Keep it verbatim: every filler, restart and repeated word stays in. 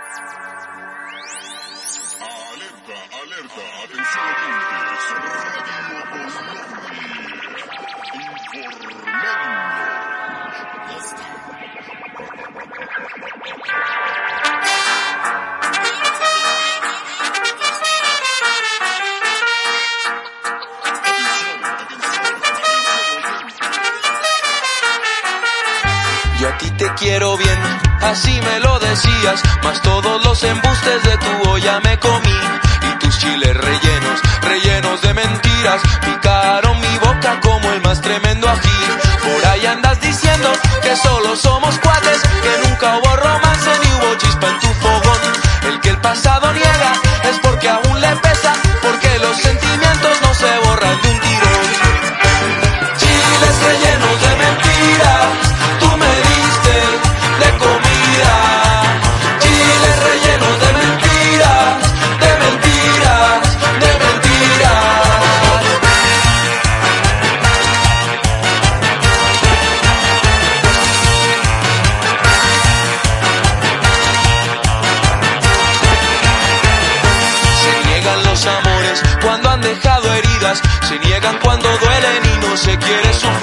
Alerta, alerta, atención oyentes, Radio Yo a ti te quiero bien, así me lo decías, mas todos los embustes de tu olla me comí. Y tus chiles rellenos, rellenos de mentiras, picaron mi boca como el más tremendo ají. Por ahí andas diciendo que solo somos cuates, que nunca hubo romance ni hubo chispa en tu fogón. El que el pasado niega es porque aún le pesa, porque los sentimientos no se borran de un tirón. Chiles rellenos de mentiras, tú me diste de comida. Chiles rellenos de mentiras, de mentiras, de mentiras. Se niegan los amores cuando han dejado heridas, se niegan cuando duelen y no se quiere sufrir.